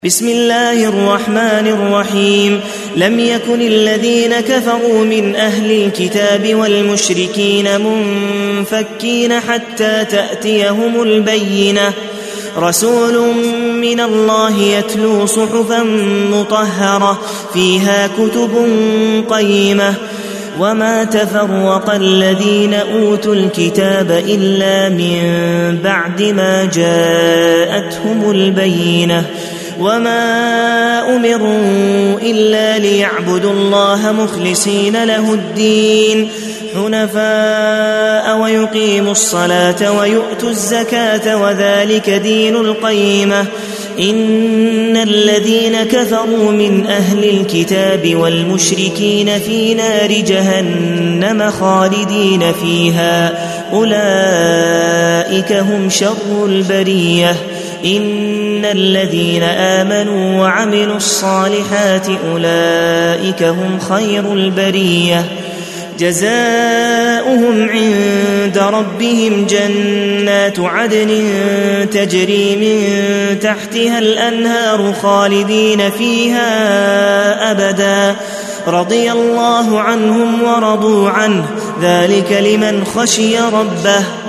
بسم الله الرحمن الرحيم. لم يكن الذين كفروا من أهل الكتاب والمشركين منفكين حتى تأتيهم البينة. رسول من الله يتلو صحفا مطهرة فيها كتب قيمة. وما تفرق الذين أوتوا الكتاب إلا من بعد ما جاءتهم البينة. وما أمروا إلا ليعبدوا الله مخلصين له الدين حنفاء ويقيموا الصلاة ويؤتوا الزكاة وذلك دين القيمة. إن الذين كفروا من أهل الكتاب والمشركين في نار جهنم خالدين فيها أولئك هم شر البرية. إن الذين آمنوا وعملوا الصالحات أولئك هم خير البرية. جزاؤهم عند ربهم جنات عدن تجري من تحتها الأنهار خالدين فيها أبدا رضي الله عنهم ورضوا عنه ذلك لمن خشي ربه.